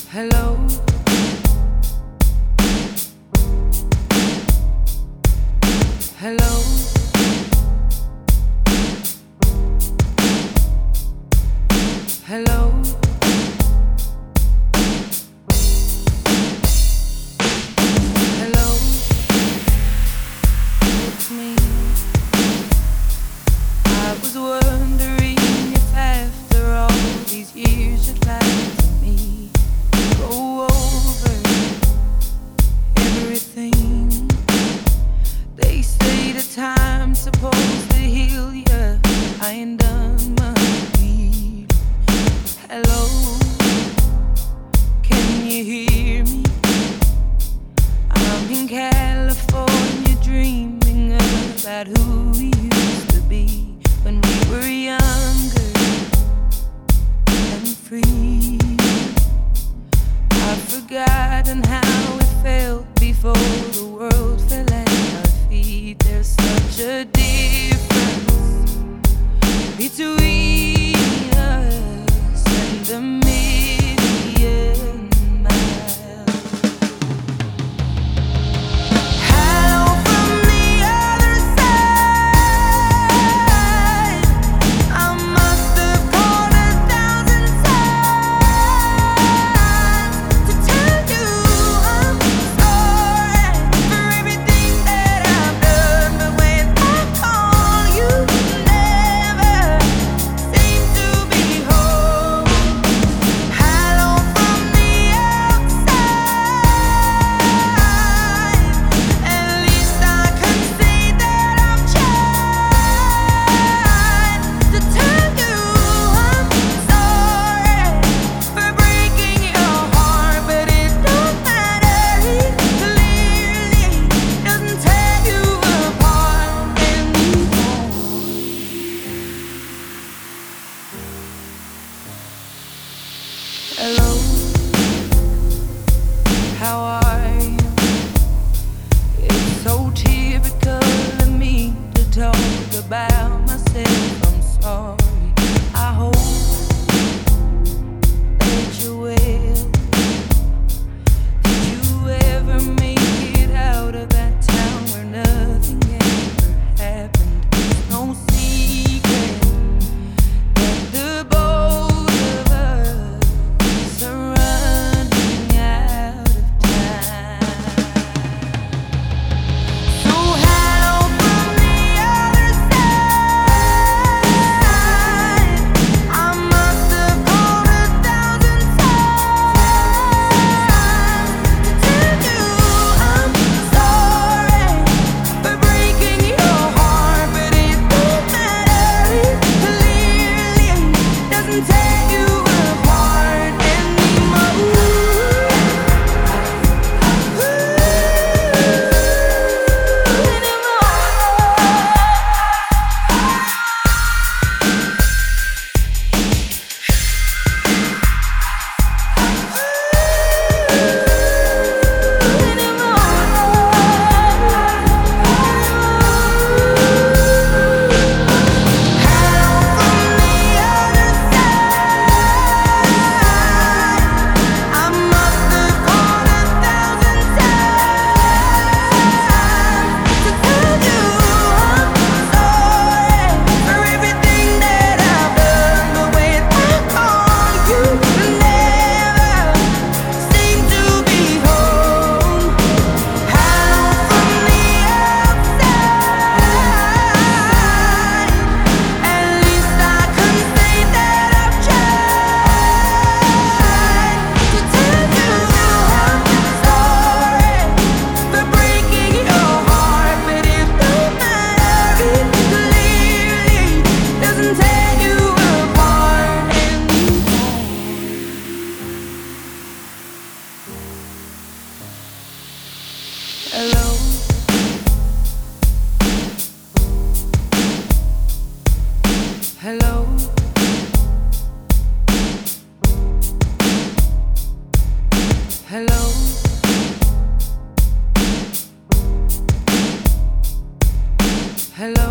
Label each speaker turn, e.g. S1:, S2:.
S1: Hello, hello, hello, hello, it's me. I was wondering if after all these years you'd like to me go over everything. They say the time's supposed to heal ya. I ain't done much healing. Hello, can you hear me? I'm in California dreaming about who we used to be when we were younger and free. I've forgotten how it felt before the world fell at our feet. There's such a difference between us and a million miles. Hello from the other side. I must have called 1,000 times to tell you I'm sorry for everything that I've done. But when I call, you never seem to be home. Hello from the outside. At least I can say that I've tried to tell you I'm sorry for breaking your heart, but it don't matter. It clearly doesn't tear you apart anymore. Hello, how are you? It's so typical of me to talk about myself. I'm sorry. I hope that you're well. Did you ever make it out of that town where nothing ever happened? It's no secret that the both of us are running out of time. So hello from the other side. I must have called 1,000 times to tell you I'm sorry for breaking your heart, but it don't matter. It clearly doesn't tear you apart anymore. Hello, hello, hello, hello.